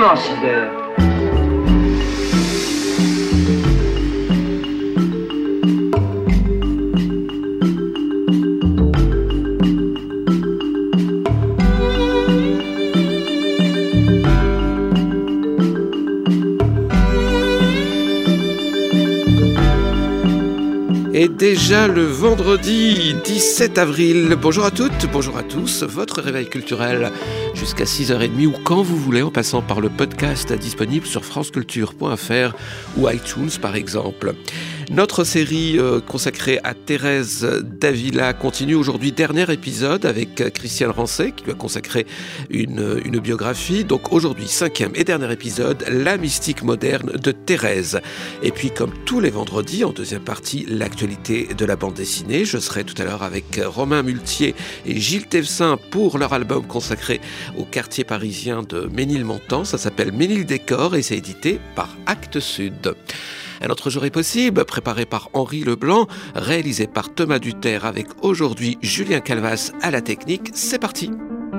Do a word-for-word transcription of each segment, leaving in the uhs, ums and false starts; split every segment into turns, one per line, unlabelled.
considère.
Et déjà le vendredi dix-sept avril. Bonjour à toutes, bonjour à tous. Votre réveil culturel jusqu'à six heures trente ou quand vous voulez en passant par le podcast disponible sur franceculture point f r ou iTunes par exemple. Notre série euh, consacrée à Thérèse d'Avila continue aujourd'hui. Dernier épisode avec Christiane Rancé qui lui a consacré une, une biographie. Donc aujourd'hui, cinquième et dernier épisode, la mystique moderne de Thérèse. Et puis comme tous les vendredis, en deuxième partie, l'actualité de la bande dessinée. Je serai tout à l'heure avec Romain Multier et Gilles Thévesin pour leur album consacré au quartier parisien de Ménilmontant. Ça s'appelle Ménil-Décor et c'est édité par Actes Sud. Un autre jour est possible, préparé par Henri Leblanc, réalisé par Thomas Duterre avec aujourd'hui Julien Calvas à la technique. C'est parti.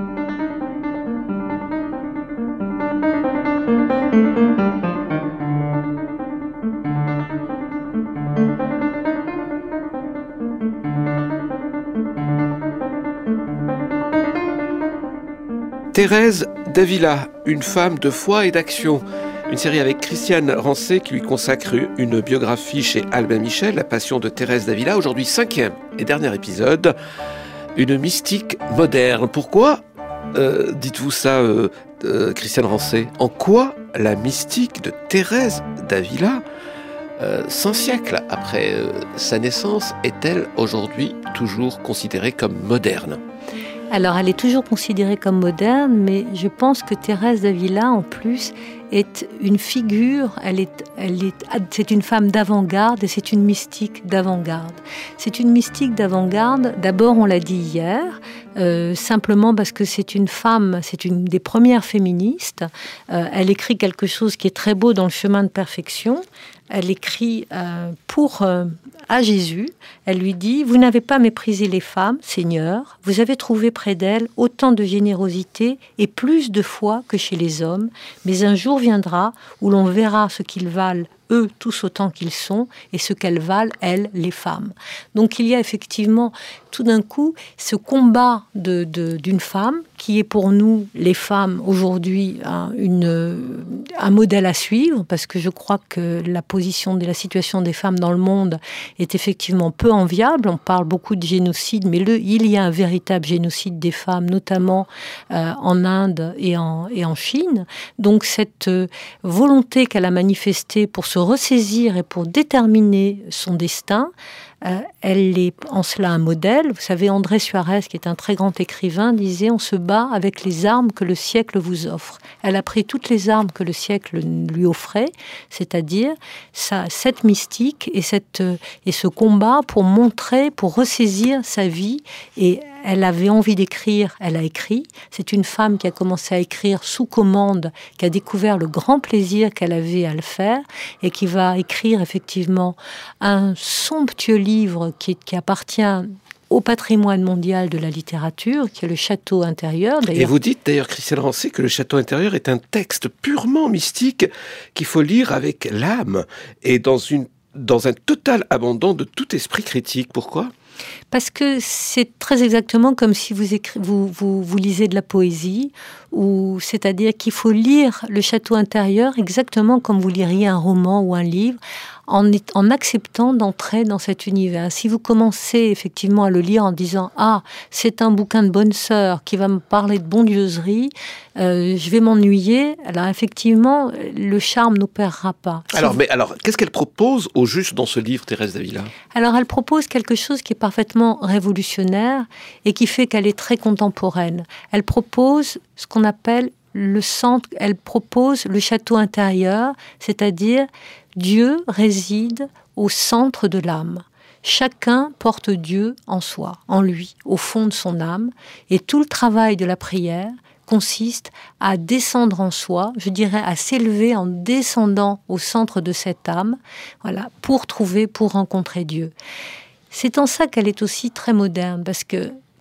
Thérèse d'Avila, une femme de foi et d'action. Une série avec Christiane Rancé qui lui consacre une biographie chez Albin Michel, La Passion de Thérèse d'Avila. Aujourd'hui, cinquième et dernier épisode, une mystique moderne. Pourquoi euh, dites-vous ça, euh, euh, Christiane Rancé ? En quoi la mystique de Thérèse d'Avila, euh, cent siècles après euh, sa naissance, est-elle aujourd'hui toujours considérée comme moderne ?
Alors, elle est toujours considérée comme moderne, mais je pense que Thérèse d'Avila, en plus, est une figure, elle est, elle est, c'est une femme d'avant-garde et c'est une mystique d'avant-garde. C'est une mystique d'avant-garde, d'abord, on l'a dit hier, euh, simplement parce que c'est une femme, c'est une des premières féministes. Euh, elle écrit quelque chose qui est très beau dans le chemin de perfection. Elle écrit euh, pour euh, à Jésus. Elle lui dit « Vous n'avez pas méprisé les femmes, Seigneur. Vous avez trouvé près d'elles autant de générosité et plus de foi que chez les hommes. Mais un jour viendra où l'on verra ce qu'ils valent, eux, tous autant qu'ils sont, et ce qu'elles valent, elles, les femmes. » Donc il y a effectivement, tout d'un coup, ce combat de, de, d'une femme qui est pour nous, les femmes, aujourd'hui, un, une, un modèle à suivre, parce que je crois que la position de la situation des femmes dans le monde est effectivement peu enviable. On parle beaucoup de génocide, mais le, il y a un véritable génocide des femmes, notamment euh, en Inde et en, et en Chine. Donc cette euh, volonté qu'elle a manifestée pour se ressaisir et pour déterminer son destin, Euh, elle est en cela un modèle. Vous savez, André Suarez, qui est un très grand écrivain, disait « On se bat avec les armes que le siècle vous offre ». Elle a pris toutes les armes que le siècle lui offrait, c'est-à-dire sa, cette mystique et, cette, et ce combat pour montrer, pour ressaisir sa vie. Et elle avait envie d'écrire, elle a écrit. C'est une femme qui a commencé à écrire sous commande, qui a découvert le grand plaisir qu'elle avait à le faire et qui va écrire effectivement un somptueux livre qui, qui appartient au patrimoine mondial de la littérature, qui est le Château intérieur. D'ailleurs.
Et vous dites d'ailleurs, Christiane Rancé, que le Château intérieur est un texte purement mystique qu'il faut lire avec l'âme et dans, une, dans un total abandon de tout esprit critique. Pourquoi ?
Parce que c'est très exactement comme si vous, écri- vous, vous, vous lisez de la poésie, ou c'est-à-dire qu'il faut lire le Château intérieur exactement comme vous liriez un roman ou un livre, en, en acceptant d'entrer dans cet univers. Si vous commencez effectivement à le lire en disant « Ah, c'est un bouquin de bonne sœur qui va me parler de bondieuserie, euh, je vais m'ennuyer », alors effectivement, le charme n'opérera pas. Si
alors,
vous...
mais alors, qu'est-ce qu'elle propose au juste dans ce livre, Thérèse d'Avila ?
Alors, elle propose quelque chose qui est parfaitement révolutionnaire et qui fait qu'elle est très contemporaine. Elle propose ce qu'on appelle le centre, elle propose le château intérieur, c'est-à-dire Dieu réside au centre de l'âme. Chacun porte Dieu en soi, en lui, au fond de son âme, et tout le travail de la prière consiste à descendre en soi, je dirais à s'élever en descendant au centre de cette âme, voilà, pour trouver, pour rencontrer Dieu. C'est en ça qu'elle est aussi très moderne, parce que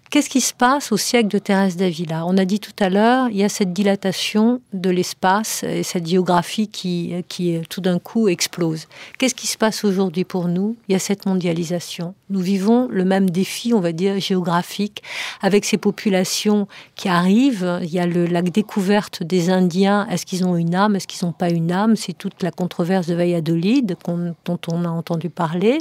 Qu'est-ce qui se passe au siècle de Thérèse d'Avila? On a dit tout à l'heure, il y a cette dilatation de l'espace et cette géographie qui, qui tout d'un coup explose. Qu'est-ce qui se passe aujourd'hui pour nous? Il y a cette mondialisation. Nous vivons le même défi, on va dire, géographique, avec ces populations qui arrivent. Il y a le, la découverte des Indiens. Est-ce qu'ils ont une âme? Est-ce qu'ils n'ont pas une âme? C'est toute la controverse de Valladolid qu'on, dont on a entendu parler.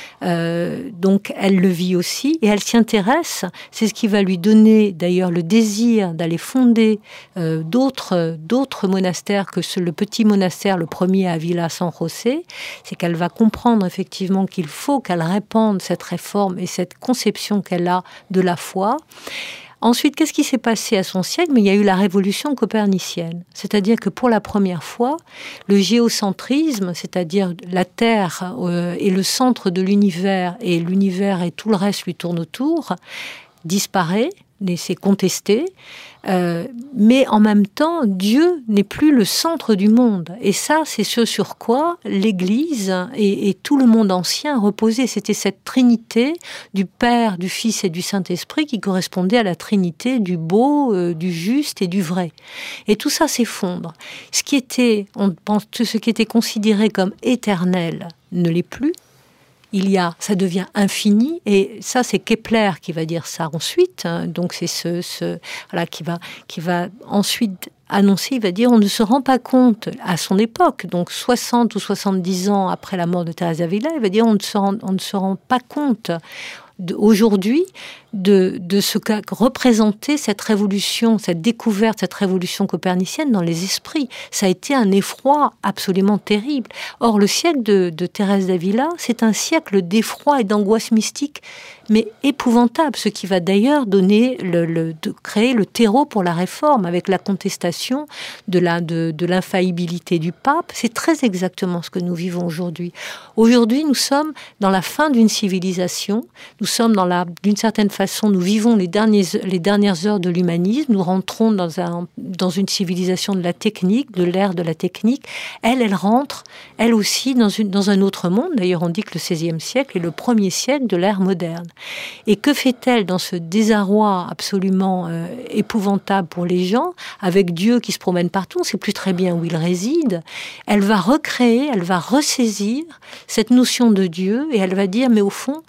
Euh, donc, elle le vit aussi et elle s'y intéresse. C'est ce qui va lui donner d'ailleurs le désir d'aller fonder euh, d'autres, d'autres monastères que ce, le petit monastère, le premier à Villa San José. C'est qu'elle va comprendre effectivement qu'il faut qu'elle répande cette réforme et cette conception qu'elle a de la foi. Ensuite, qu'est-ce qui s'est passé à son siècle? Mais il y a eu la révolution copernicienne. C'est-à-dire que pour la première fois, le géocentrisme, c'est-à-dire la Terre euh, est le centre de l'univers et l'univers et tout le reste lui tourne autour, disparaît, et c'est contesté, euh, mais en même temps, Dieu n'est plus le centre du monde. Et ça, c'est ce sur quoi l'Église et, et tout le monde ancien reposait. C'était cette trinité du Père, du Fils et du Saint-Esprit qui correspondait à la trinité du beau, euh, du juste et du vrai. Et tout ça s'effondre. Ce qui était, on pense, ce qui était considéré comme éternel ne l'est plus. Il y a, ça devient infini, et ça c'est Kepler qui va dire ça ensuite. Hein, donc c'est ce, ce voilà qui va qui va ensuite annoncer. Il va dire on ne se rend pas compte à son époque, donc soixante ou soixante-dix ans après la mort de Thérèse d'Avila, il va dire on ne se rend on ne se rend pas compte de, aujourd'hui de, de ce qu'a représenté cette révolution, cette découverte, cette révolution copernicienne dans les esprits. Ça a été un effroi absolument terrible. Or, le siècle de, de Thérèse d'Avila, c'est un siècle d'effroi et d'angoisse mystique, mais épouvantable, ce qui va d'ailleurs donner le, le, de créer le terreau pour la réforme, avec la contestation de, la, de, de l'infaillibilité du pape. C'est très exactement ce que nous vivons aujourd'hui. Aujourd'hui, nous sommes dans la fin d'une civilisation, nous sommes dans la, d'une certaine façon, façon, nous vivons les, derniers, les dernières heures de l'humanisme, nous rentrons dans, un, dans une civilisation de la technique, de l'ère de la technique. Elle, elle rentre, elle aussi, dans, une, dans un autre monde. D'ailleurs, on dit que le seizième siècle est le premier siècle de l'ère moderne. Et que fait-elle dans ce désarroi absolument euh, épouvantable pour les gens, avec Dieu qui se promène partout, on ne sait plus très bien où il réside. Elle va recréer, elle va ressaisir cette notion de Dieu, et elle va dire, mais au fond,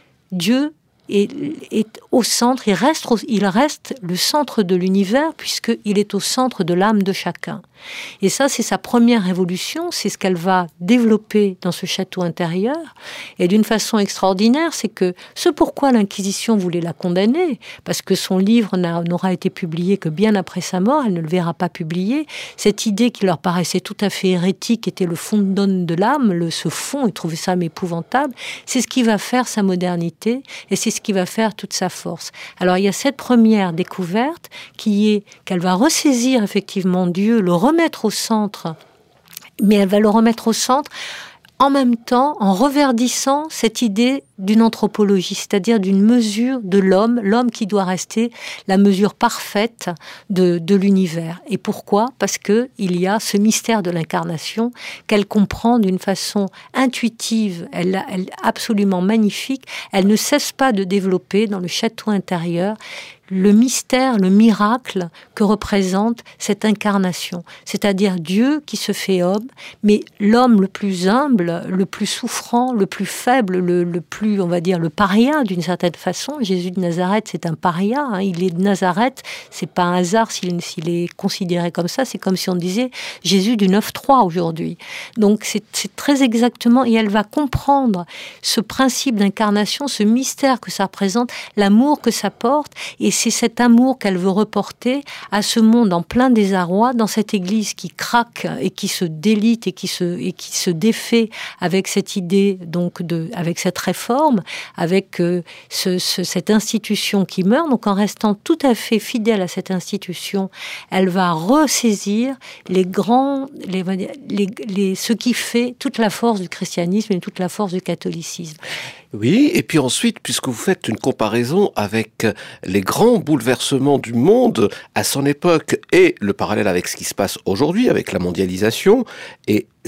Dieu Est, est au centre, il reste, il reste le centre de l'univers puisqu'il est au centre de l'âme de chacun. Et ça, c'est sa première révolution, c'est ce qu'elle va développer dans ce château intérieur. Et d'une façon extraordinaire, c'est que ce pourquoi l'Inquisition voulait la condamner, parce que son livre n'a, n'aura été publié que bien après sa mort, elle ne le verra pas publié. Cette idée qui leur paraissait tout à fait hérétique était le fondon de l'âme, le, ce fond, ils trouvaient ça épouvantable. C'est ce qui va faire sa modernité et c'est ce qui va faire toute sa force. Alors il y a cette première découverte qui est qu'elle va ressaisir effectivement Dieu, le remettre au centre, mais elle va le remettre au centre en même temps en reverdissant cette idée d'une anthropologie, c'est-à-dire d'une mesure de l'homme, l'homme qui doit rester la mesure parfaite de, de l'univers. Et pourquoi ? Parce qu'il y a ce mystère de l'incarnation qu'elle comprend d'une façon intuitive, elle, elle absolument magnifique. Elle ne cesse pas de développer dans le château intérieur le mystère, le miracle que représente cette incarnation. C'est-à-dire Dieu qui se fait homme, mais l'homme le plus humble, le plus souffrant, le plus faible, le, le plus, on va dire, le paria d'une certaine façon. Jésus de Nazareth, c'est un paria. Hein. Il est de Nazareth, c'est pas un hasard s'il, s'il est considéré comme ça. C'est comme si on disait Jésus du neuf trois aujourd'hui. Donc c'est, c'est très exactement, et elle va comprendre ce principe d'incarnation, ce mystère que ça représente, l'amour que ça porte, et c'est cet amour qu'elle veut reporter à ce monde en plein désarroi, dans cette église qui craque et qui se délite et qui se, et qui se défait avec cette idée, donc de, avec cette réforme, avec euh, ce, ce, cette institution qui meurt. Donc en restant tout à fait fidèle à cette institution, elle va ressaisir les grands, les, les, les, ce qui fait toute la force du christianisme et toute la force du catholicisme.
Oui, et puis ensuite, puisque vous faites une comparaison avec les grands bouleversements du monde à son époque et le parallèle avec ce qui se passe aujourd'hui, avec la mondialisation, et cette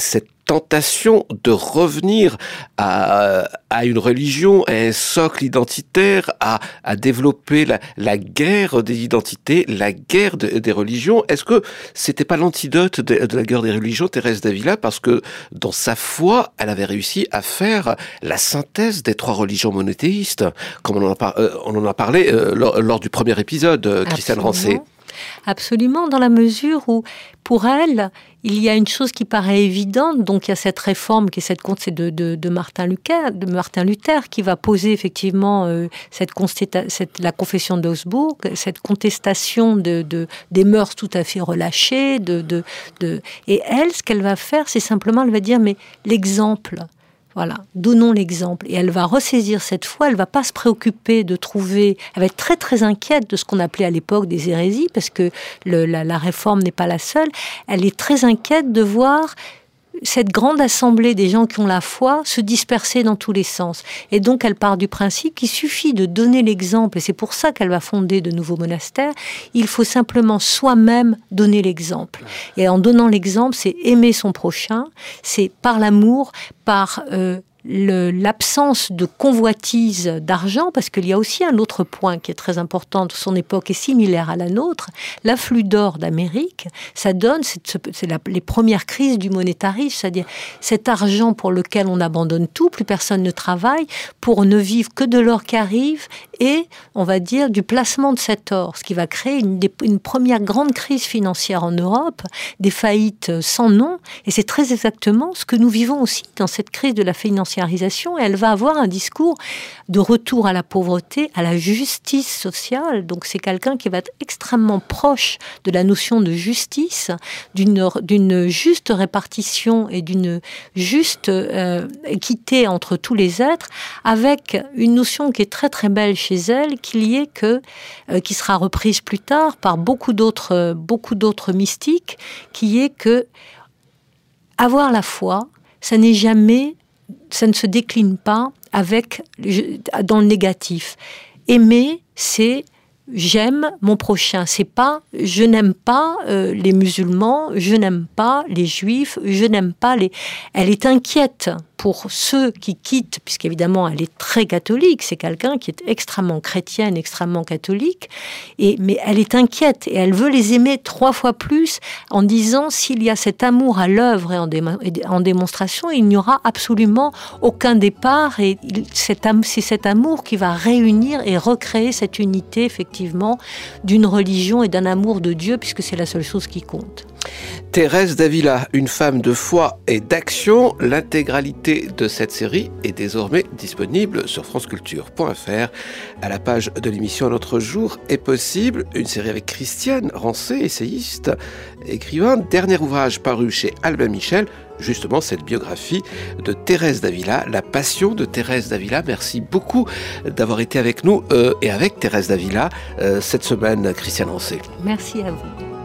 tentation de revenir à, à une religion, à un socle identitaire, à, à développer la, la guerre des identités, la guerre de, des religions. Est-ce que c'était pas l'antidote de, de la guerre des religions, Thérèse d'Avila, parce que dans sa foi, elle avait réussi à faire la synthèse des trois religions monothéistes, comme on en a, par, euh, on en a parlé euh, lors, lors du premier épisode, euh, Christiane Rancé.
Absolument, dans la mesure où, pour elle, il y a une chose qui paraît évidente, donc il y a cette réforme qui est cette c'est de, de, de Martin Luther, de Martin Luther, qui va poser effectivement euh, cette, cette la confession d'Augsbourg, cette contestation de, de des mœurs tout à fait relâchées, de, de, de et elle, ce qu'elle va faire, c'est simplement, elle va dire, mais l'exemple. Voilà, donnons l'exemple. Et elle va ressaisir cette foi, elle ne va pas se préoccuper de trouver... Elle va être très très inquiète de ce qu'on appelait à l'époque des hérésies, parce que le, la, la réforme n'est pas la seule. Elle est très inquiète de voir cette grande assemblée des gens qui ont la foi se disperser dans tous les sens. Et donc, elle part du principe qu'il suffit de donner l'exemple, et c'est pour ça qu'elle va fonder de nouveaux monastères. Il faut simplement soi-même donner l'exemple. Et en donnant l'exemple, c'est aimer son prochain, c'est par l'amour, par... Euh, Le, l'absence de convoitise d'argent, parce qu'il y a aussi un autre point qui est très important, son époque est similaire à la nôtre, l'afflux d'or d'Amérique, ça donne, c'est, c'est la, les premières crises du monétarisme, c'est-à-dire cet argent pour lequel on abandonne tout, plus personne ne travaille, pour ne vivre que de l'or qui arrive, et, on va dire, du placement de cet or, ce qui va créer une, une première grande crise financière en Europe, des faillites sans nom, et c'est très exactement ce que nous vivons aussi dans cette crise de la financiarisation. Et elle va avoir un discours de retour à la pauvreté, à la justice sociale. Donc c'est quelqu'un qui va être extrêmement proche de la notion de justice, d'une, d'une juste répartition et d'une juste euh, équité entre tous les êtres, avec une notion qui est très très belle chez elle, qu'il y ait que, euh, qui sera reprise plus tard par beaucoup d'autres, euh, beaucoup d'autres mystiques, qui est que avoir la foi, ça n'est jamais... ça ne se décline pas avec, dans le négatif. Aimer, c'est j'aime mon prochain. C'est pas je n'aime pas euh, les musulmans, je n'aime pas les juifs, je n'aime pas les... Elle est inquiète pour ceux qui quittent, puisqu'évidemment elle est très catholique, c'est quelqu'un qui est extrêmement chrétienne, extrêmement catholique, et, mais elle est inquiète et elle veut les aimer trois fois plus en disant s'il y a cet amour à l'œuvre et en, dé, en démonstration, il n'y aura absolument aucun départ et il, c'est, c'est cet amour qui va réunir et recréer cette unité effectivement d'une religion et d'un amour de Dieu, puisque c'est la seule chose qui compte.
Thérèse d'Avila, une femme de foi et d'action. L'intégralité de cette série est désormais disponible sur franceculture point f r. À la page de l'émission Notre jour est possible, une série avec Christiane Rancé, essayiste, écrivain, dernier ouvrage paru chez Albin Michel, justement cette biographie de Thérèse d'Avila, la passion de Thérèse d'Avila. Merci beaucoup d'avoir été avec nous euh, et avec Thérèse d'Avila euh, cette semaine, Christiane Rancé.
Merci à vous.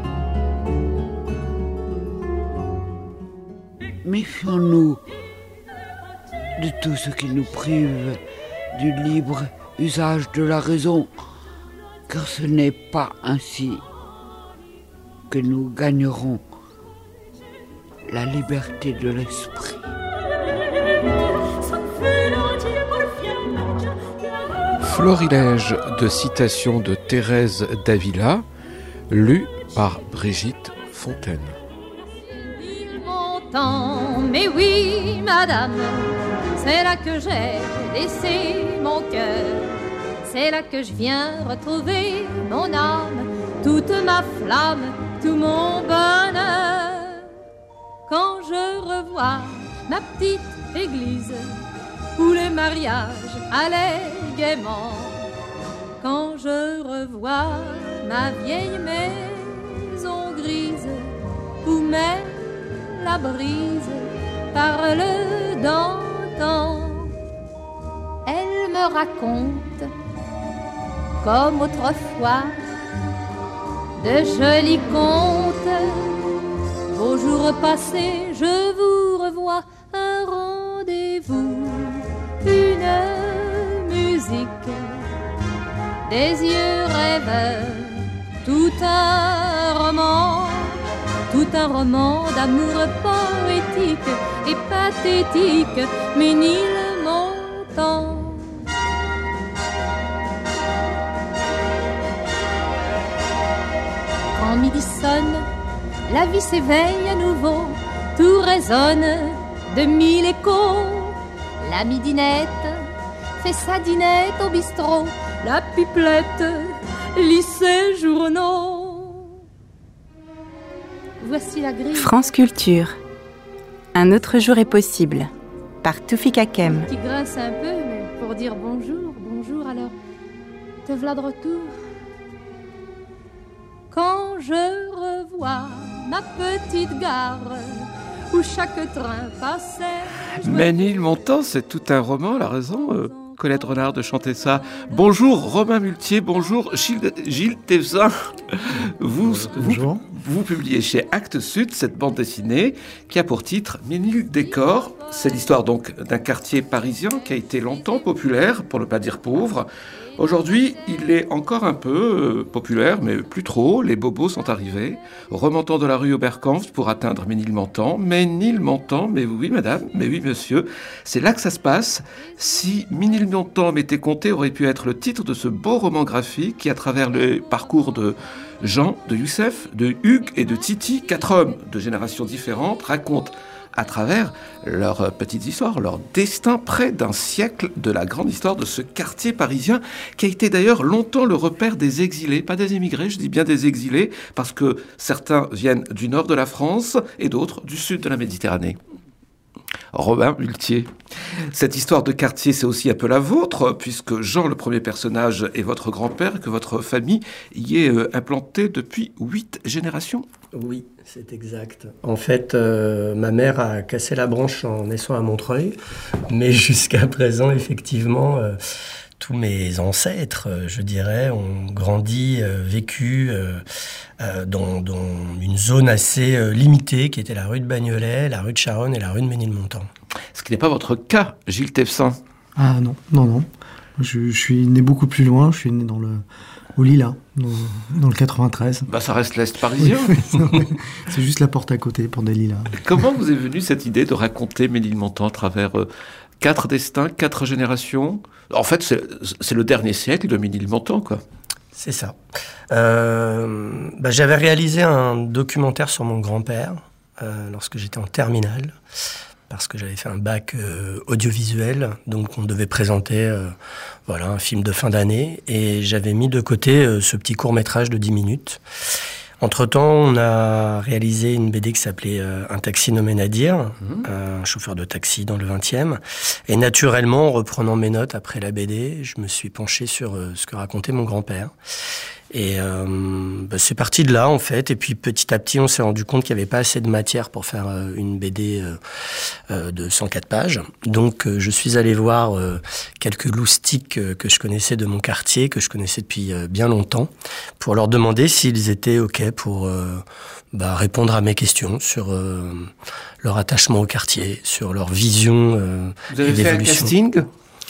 Méfions-nous de tout ce qui nous prive du libre usage de la raison, car ce n'est pas ainsi que nous gagnerons la liberté de l'esprit.
Florilège de citations de Thérèse d'Avila, lu par Brigitte Fontaine.
Mais oui, madame, c'est là que j'ai laissé mon cœur. C'est là que je viens retrouver mon âme, toute ma flamme, tout mon bonheur. Quand je revois ma petite église où les mariages allaient gaiement, quand je revois ma vieille maison grise où même la brise parle d'antan, elle me raconte comme autrefois de jolis contes. Aux jours passés, je vous revois, un rendez-vous, une musique, des yeux rêveurs, tout un roman. Tout un roman d'amour poétique et pathétique Ménilmontant. Quand midi sonne, la vie s'éveille à nouveau, tout résonne de mille échos. La midinette fait sa dinette au bistrot, la pipelette lit ses journaux. Voici la grille.
France Culture. Un autre jour est possible, par Toufik Hakem.
Qui grince un peu, mais pour dire bonjour, bonjour, alors te v'là de retour. Quand je revois ma petite gare où chaque train passait.
Ménilmontant, c'est tout un roman, elle a raison, euh, Colette Renard, de chanter ça. Bonjour Romain Muletier, bonjour Gilles, Gilles Thévesin. Vous, vous, vous publiez chez Actes Sud cette bande dessinée qui a pour titre Ménil-Décor. C'est l'histoire donc d'un quartier parisien qui a été longtemps populaire, pour ne pas dire pauvre. Aujourd'hui, il est encore un peu euh, populaire, mais plus trop. Les bobos sont arrivés, remontant de la rue Oberkampf pour atteindre Ménilmontant. Ménilmontant, mais oui madame, mais oui monsieur, c'est là que ça se passe. Si Ménilmontant m'était compté aurait pu être le titre de ce beau roman graphique qui, à travers le parcours de Jean, de Youssef, de Hugues et de Titi, quatre hommes de générations différentes, raconte à travers leurs petites histoires, leur destin, près d'un siècle de la grande histoire de ce quartier parisien qui a été d'ailleurs longtemps le repère des exilés, pas des émigrés, je dis bien des exilés, parce que certains viennent du nord de la France et d'autres du sud de la Méditerranée. Robin Muletier, cette histoire de quartier, c'est aussi un peu la vôtre, puisque Jean, le premier personnage, est votre grand-père, et que votre famille y est euh, implantée depuis huit générations.
Oui, c'est exact. En fait, euh, ma mère a cassé la branche en naissant à Montreuil, mais jusqu'à présent, effectivement, euh, tous mes ancêtres, euh, je dirais, ont grandi, euh, vécu euh, euh, dans, dans une zone assez euh, limitée, qui était la rue de Bagnolet, la rue de Charonne et la rue de Ménilmontant.
Ce qui n'est pas votre cas, Gilles Thévesin.
Ah non, non, non. Je, je suis né beaucoup plus loin, je suis né dans le... au Lilas, dans, dans le quatre-vingt-treize.
Bah, ça reste l'Est parisien.
Oui, c'est juste la porte à côté pour des Lilas.
Comment vous est venue cette idée de raconter Ménilmontant à travers euh, quatre destins, quatre générations ? En fait, c'est, c'est le dernier siècle de Ménilmontant, quoi.
C'est ça. Euh, bah, j'avais réalisé un documentaire sur mon grand-père euh, lorsque j'étais en terminale, parce que j'avais fait un bac euh, audiovisuel, donc on devait présenter euh, voilà, un film de fin d'année, et j'avais mis de côté euh, ce petit court-métrage de dix minutes. Entre-temps, on a réalisé une B D qui s'appelait euh, « Un taxi nommé Nadir mmh. », un chauffeur de taxi dans le vingtième. Et naturellement, en reprenant mes notes après la B D, je me suis penché sur euh, ce que racontait mon grand-père. Et euh, bah, c'est parti de là, en fait. Et puis, petit à petit, on s'est rendu compte qu'il n'y avait pas assez de matière pour faire euh, une B D euh, euh, de cent quatre pages. Donc, euh, je suis allé voir euh, quelques loustiques euh, que je connaissais de mon quartier, que je connaissais depuis euh, bien longtemps, pour leur demander s'ils étaient OK pour euh, bah, répondre à mes questions sur euh, leur attachement au quartier, sur leur vision euh,
Vous avez
et
fait
d'évolution.
un casting ?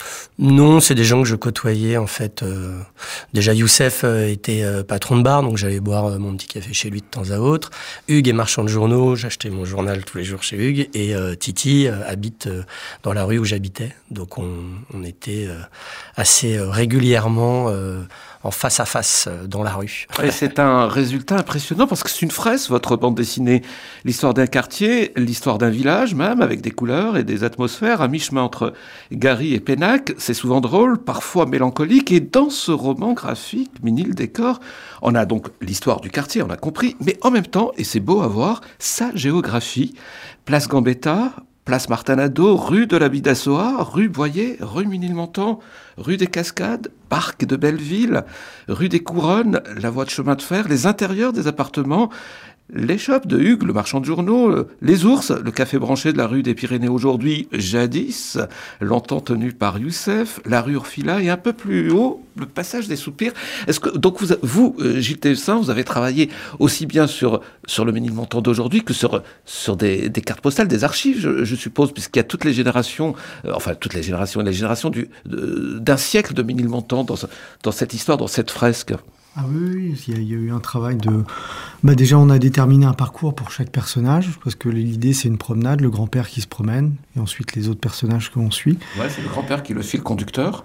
Non, c'est des gens que je côtoyais, en fait. Euh, déjà, Youssef euh, était euh, patron de bar, donc j'allais boire euh, mon petit café chez lui de temps à autre. Hugues est marchand de journaux, j'achetais mon journal tous les jours chez Hugues. Et euh, Titi euh, habite euh, dans la rue où j'habitais. Donc, on, on était euh, assez euh, régulièrement euh, en face à face euh, dans la rue.
Et c'est un résultat impressionnant, parce que c'est une fresque, votre bande dessinée. L'histoire d'un quartier, l'histoire d'un village même, avec des couleurs et des atmosphères, à mi-chemin entre Gary et Pénac. C'est souvent drôle, parfois mélancolique, et dans ce roman graphique, Ménil-Décor, on a donc l'histoire du quartier, on a compris, mais en même temps, et c'est beau à voir, sa géographie. Place Gambetta, place Martin Nadeau, rue de la Bidassoa, rue Boyer, rue Ménilmontant, rue des Cascades, parc de Belleville, rue des Couronnes, la voie de chemin de fer, les intérieurs des appartements, l'échoppe de Hugues, le marchand de journaux, les ours, le café branché de la rue des Pyrénées aujourd'hui, jadis, longtemps tenu par Youssef, la rue Urfila, et un peu plus haut, le passage des Soupirs. Est-ce que, donc vous, vous Gilles Thévesin, vous avez travaillé aussi bien sur, sur le Ménilmontant d'aujourd'hui que sur, sur des, des cartes postales, des archives, je, je suppose, puisqu'il y a toutes les générations, euh, enfin toutes les générations, les générations du, de, d'un siècle de Ménilmontant dans, dans cette histoire, dans cette fresque.
Ah oui, oui, il y, a, il y a eu un travail de... Bah déjà, on a déterminé un parcours pour chaque personnage, parce que l'idée, c'est une promenade, le grand-père qui se promène, et ensuite les autres personnages que l'on suit.
Ouais, c'est le grand-père qui est le fil conducteur.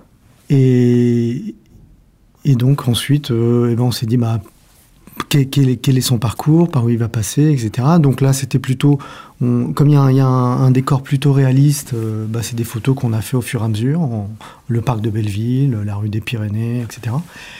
Et, et donc, ensuite, euh, eh ben, on s'est dit, bah, quel, quel, est, quel est son parcours, par où il va passer, et cetera. Donc là, c'était plutôt... On, comme il y a un, il y a un, un décor plutôt réaliste, euh, bah, c'est des photos qu'on a fait au fur et à mesure, en, le parc de Belleville, la rue des Pyrénées, et cetera.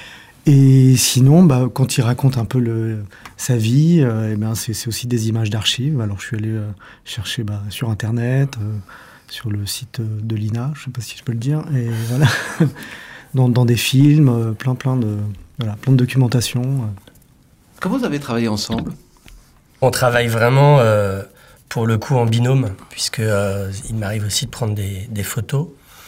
Et sinon, bah, quand il raconte un peu le, sa vie, euh, eh ben, c'est, c'est aussi des images d'archives. Alors, je suis allé euh, chercher bah, sur Internet, euh, sur le site de l'I N A, je ne sais pas si je peux le dire, et voilà, dans, dans des films, euh, plein, plein de, voilà, plein de documentation. Euh.
Comment vous avez travaillé ensemble ?
On travaille vraiment, euh, pour le coup, en binôme, puisque euh, il m'arrive aussi de prendre des, des photos.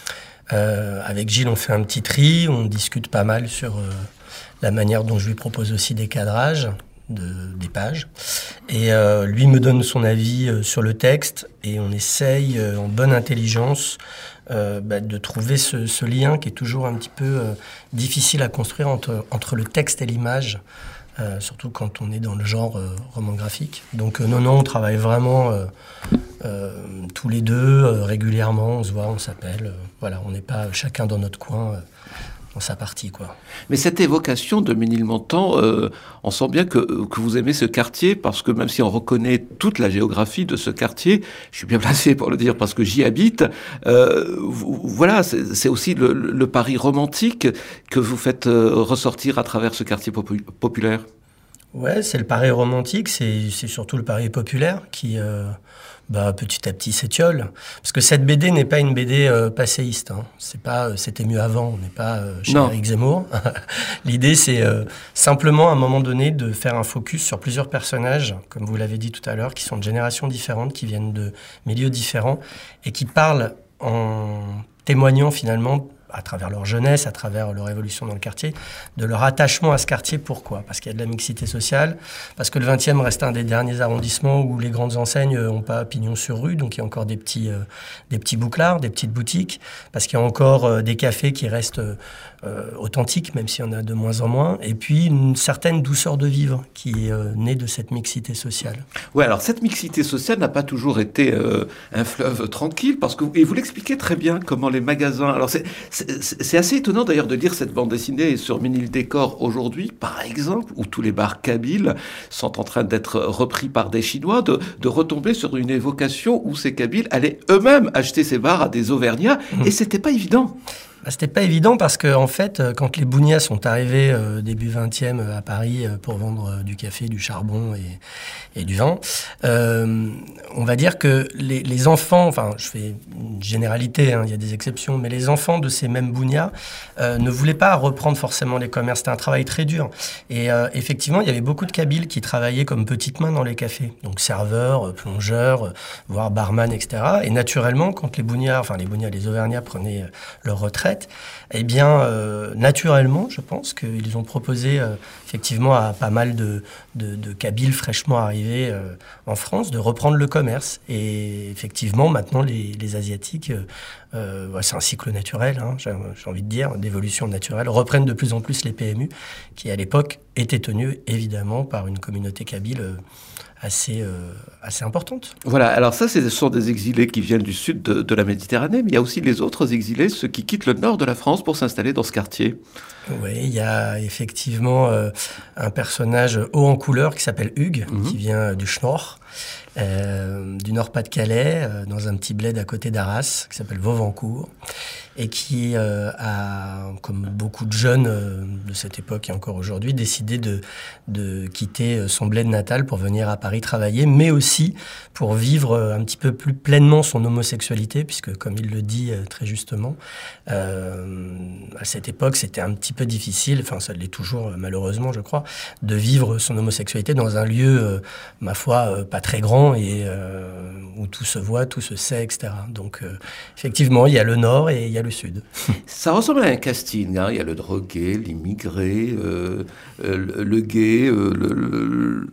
Euh, avec Gilles, on fait un petit tri, on discute pas mal sur... Euh, la manière dont je lui propose aussi des cadrages, de, des pages. Et euh, lui me donne son avis euh, sur le texte et on essaye, euh, en bonne intelligence, euh, bah, de trouver ce, ce lien qui est toujours un petit peu euh, difficile à construire entre, entre le texte et l'image, euh, surtout quand on est dans le genre euh, roman graphique. Donc euh, non, non, on travaille vraiment euh, euh, tous les deux, euh, régulièrement, on se voit, on s'appelle. Euh, voilà, on n'est pas chacun dans notre coin. Euh, dans sa partie, quoi.
Mais cette évocation de Ménilmontant, euh, on sent bien que, que vous aimez ce quartier, parce que même si on reconnaît toute la géographie de ce quartier, je suis bien placé pour le dire parce que j'y habite, euh, vous, voilà, c'est, c'est aussi le, le Paris romantique que vous faites euh, ressortir à travers ce quartier popu- populaire.
Ouais, c'est le Paris romantique, c'est, c'est surtout le Paris populaire qui... Euh... Bah, petit à petit s'étiole. Parce que cette B D n'est pas une B D euh, passéiste. Hein. C'est pas euh, c'était mieux avant, on n'est pas euh, chez Éric Zemmour. L'idée, c'est euh, simplement à un moment donné de faire un focus sur plusieurs personnages, comme vous l'avez dit tout à l'heure, qui sont de générations différentes, qui viennent de milieux différents et qui parlent en témoignant finalement à travers leur jeunesse, à travers leur évolution dans le quartier, de leur attachement à ce quartier. Pourquoi ? Parce qu'il y a de la mixité sociale, parce que le vingtième reste un des derniers arrondissements où les grandes enseignes n'ont pas pignon sur rue, donc il y a encore des petits, euh, des petits bouclards, des petites boutiques, parce qu'il y a encore euh, des cafés qui restent euh, authentiques, même s'il y en a de moins en moins, et puis une certaine douceur de vivre qui est euh, née de cette mixité sociale.
Oui, alors cette mixité sociale n'a pas toujours été euh, un fleuve tranquille, parce que, et vous l'expliquez très bien, comment les magasins... Alors c'est, c'est C'est assez étonnant d'ailleurs de lire cette bande dessinée sur Ménil-Décor aujourd'hui, par exemple, où tous les bars kabyles sont en train d'être repris par des Chinois, de, de retomber sur une évocation où ces Kabyles allaient eux-mêmes acheter ces bars à des Auvergnats, mmh. et c'était pas évident.
Bah, c'était pas évident parce que en fait, quand les Bougnas sont arrivés euh, début vingtième à Paris euh, pour vendre euh, du café, du charbon et, et du vin, euh, on va dire que les, les enfants, enfin, je fais une généralité, hein, il y a des exceptions, mais les enfants de ces mêmes Bougnas euh, ne voulaient pas reprendre forcément les commerces. C'était un travail très dur. Et euh, effectivement, il y avait beaucoup de Kabyles qui travaillaient comme petites mains dans les cafés, donc serveurs, plongeurs, voire barman, et cetera. Et naturellement, quand les Bougnas, enfin les Bougnas, les Auvergnats prenaient leur retraite, eh bien, euh, naturellement, je pense qu'ils ont proposé euh, effectivement à pas mal de, de, de Kabyles fraîchement arrivés euh, en France de reprendre le commerce. Et effectivement, maintenant, les, les Asiatiques, euh, euh, ouais, c'est un cycle naturel, hein, j'ai, j'ai envie de dire, d'évolution naturelle, reprennent de plus en plus les P M U, qui à l'époque étaient tenus évidemment par une communauté kabyle euh, assez, euh, assez importante.
Voilà, alors ça, ce sont des exilés qui viennent du sud de, de la Méditerranée, mais il y a aussi les autres exilés, ceux qui quittent le nord de la France pour s'installer dans ce quartier.
Oui, il y a effectivement euh, un personnage haut en couleur qui s'appelle Hugues, mmh. qui vient du Schnorr, euh, du Nord-Pas-de-Calais, euh, dans un petit bled à côté d'Arras, qui s'appelle Vauvancourt, et qui euh, a, comme beaucoup de jeunes euh, de cette époque et encore aujourd'hui, décidé de, de quitter son bled natal pour venir à Paris travailler, mais aussi pour vivre un petit peu plus pleinement son homosexualité, puisque, comme il le dit très justement, euh, à cette époque, c'était un petit peu difficile, enfin ça l'est toujours malheureusement, je crois, de vivre son homosexualité dans un lieu, euh, ma foi, euh, pas très grand et euh, où tout se voit, tout se sait, et cetera. Donc, euh, effectivement, il y a le Nord et il y a le Sud.
Ça ressemble à un casting, hein. Il y a le drogué, l'immigré, euh, euh, le, le gay, euh, le, le,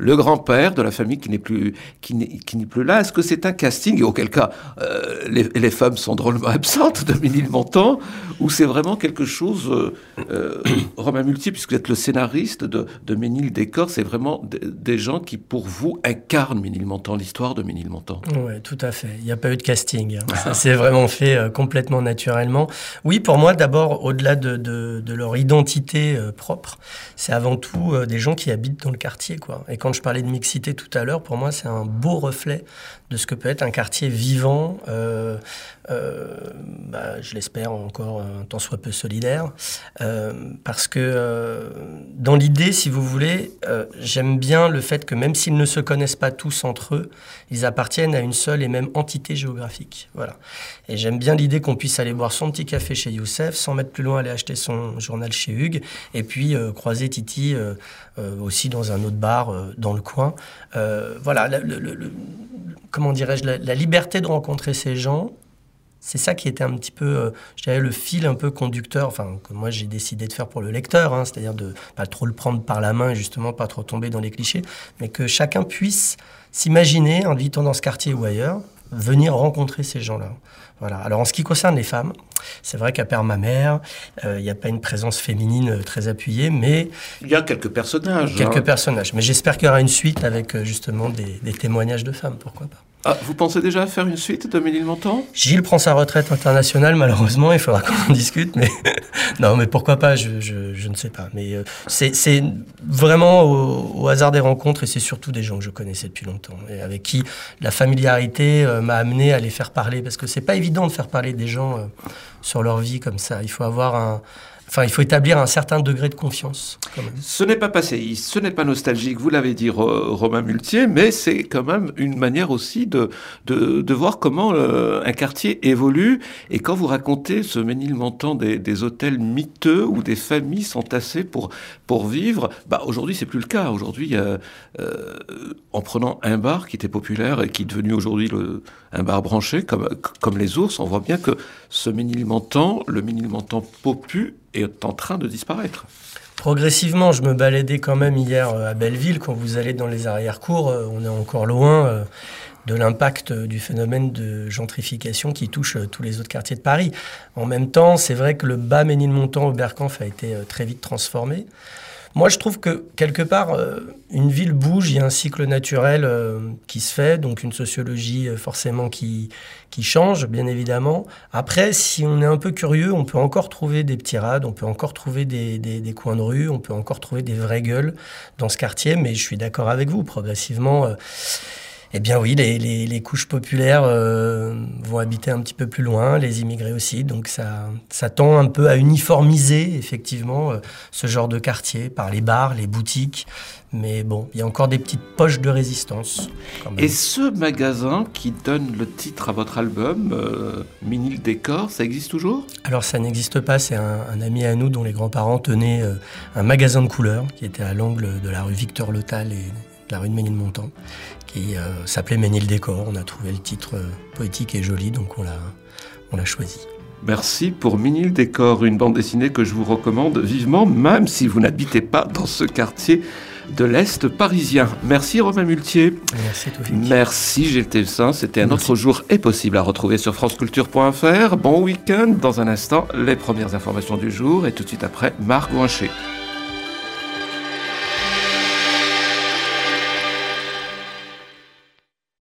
le grand-père de la famille qui n'est plus, qui n'est, qui n'est plus là. Est-ce que c'est un casting, et auquel cas euh, les, les femmes sont drôlement absentes de Ménilmontant, ou c'est vraiment quelque chose, euh, euh, Romain Multier, puisque vous êtes le scénariste de, de Ménil Décor, c'est vraiment d- des gens qui, pour vous, incarnent Ménilmontant, l'histoire de Ménilmontant.
Oui, tout à fait. Il n'y a pas eu de casting. Hein. Ça s'est vraiment fait euh, complètement naturellement. Oui, pour moi, d'abord, au-delà de, de, de leur identité euh, propre, c'est avant tout euh, des gens qui habitent dans le quartier, quoi. Et quand je parlais de mixité tout à l'heure, pour moi, c'est un beau reflet de ce que peut être un quartier vivant, euh, euh, bah, je l'espère encore un tant soit peu solidaire, euh, parce que euh, dans l'idée, si vous voulez, euh, j'aime bien le fait que même s'ils ne se connaissent pas tous entre eux, ils appartiennent à une seule et même entité géographique. Voilà. Et j'aime bien l'idée qu'on puisse aller boire son petit café chez Youssef, sans mettre plus loin, aller acheter son journal chez Hugues, et puis euh, croiser Titi euh, euh, aussi dans un autre bar euh, dans le coin. Euh, voilà, le, le, le, comment dirais-je, la, la liberté de rencontrer ces gens, c'est ça qui était un petit peu, euh, je dirais, le fil un peu conducteur, enfin, que moi j'ai décidé de faire pour le lecteur, hein, c'est-à-dire de pas trop le prendre par la main et justement pas trop tomber dans les clichés, mais que chacun puisse s'imaginer, en habitant dans ce quartier ou ailleurs, venir rencontrer ces gens-là. Voilà. Alors en ce qui concerne les femmes, c'est vrai qu'à part ma mère, il euh, n'y a pas une présence féminine très appuyée, mais...
Il y a quelques personnages.
Quelques
hein.
personnages, mais j'espère qu'il y aura une suite avec justement des, des témoignages de femmes, pourquoi pas.
Ah, vous pensez déjà faire une suite de Ménilmontant ?
Gilles prend sa retraite internationale, malheureusement, il faudra qu'on en discute, mais non, mais pourquoi pas, je, je, je ne sais pas. Mais euh, c'est, c'est vraiment au, au hasard des rencontres, et c'est surtout des gens que je connaissais depuis longtemps, et avec qui la familiarité euh, m'a amené à les faire parler, parce que c'est pas évident de faire parler des gens euh, sur leur vie comme ça. Il faut avoir un... Enfin, il faut établir un certain degré de confiance, quand même.
Ce n'est pas passéiste, ce n'est pas nostalgique, vous l'avez dit, Romain Multier, mais c'est quand même une manière aussi de, de, de voir comment euh, un quartier évolue. Et quand vous racontez ce Ménilmontant des, des hôtels miteux où des familles sont tassées pour, pour vivre, bah, aujourd'hui, c'est plus le cas. Aujourd'hui, euh, euh, en prenant un bar qui était populaire et qui est devenu aujourd'hui le, un bar branché, comme, comme les ours, on voit bien que ce Ménilmontant, le Ménilmontant popu, est en train de disparaître.
Progressivement, je me baladais quand même hier à Belleville. Quand vous allez dans les arrière-cours, on est encore loin de l'impact du phénomène de gentrification qui touche tous les autres quartiers de Paris. En même temps, c'est vrai que le bas Ménilmontant au Bercanf a été très vite transformé. Moi, je trouve que, quelque part, euh, une ville bouge, il y a un cycle naturel euh, qui se fait, donc une sociologie euh, forcément qui, qui change, bien évidemment. Après, si on est un peu curieux, on peut encore trouver des petits rades, on peut encore trouver des, des, des coins de rue, on peut encore trouver des vraies gueules dans ce quartier, mais je suis d'accord avec vous, progressivement... Euh, Eh bien oui, les, les, les couches populaires euh, vont habiter un petit peu plus loin, les immigrés aussi, donc ça, ça tend un peu à uniformiser effectivement euh, ce genre de quartier par les bars, les boutiques, mais bon, il y a encore des petites poches de résistance. Quand même.
Et ce magasin qui donne le titre à votre album, euh, Ménil Décor, ça existe toujours ?
Alors ça n'existe pas, c'est un, un ami à nous dont les grands-parents tenaient euh, un magasin de couleurs qui était à l'angle de la rue Victor Lotal et de la rue de Ménilmontant, qui euh, s'appelait Ménil Décor. On a trouvé le titre euh, poétique et joli, donc on l'a, on l'a choisi.
Merci pour Ménil Décor, une bande dessinée que je vous recommande vivement, même si vous n'habitez pas dans ce quartier de l'Est parisien. Merci Romain Multier.
Merci Toufik.
Merci Gilles Thévesin. C'était un
Merci.
autre jour est possible à retrouver sur franceculture point f r. Bon week-end. Dans un instant, les premières informations du jour et tout de suite après, Marc Gouincher.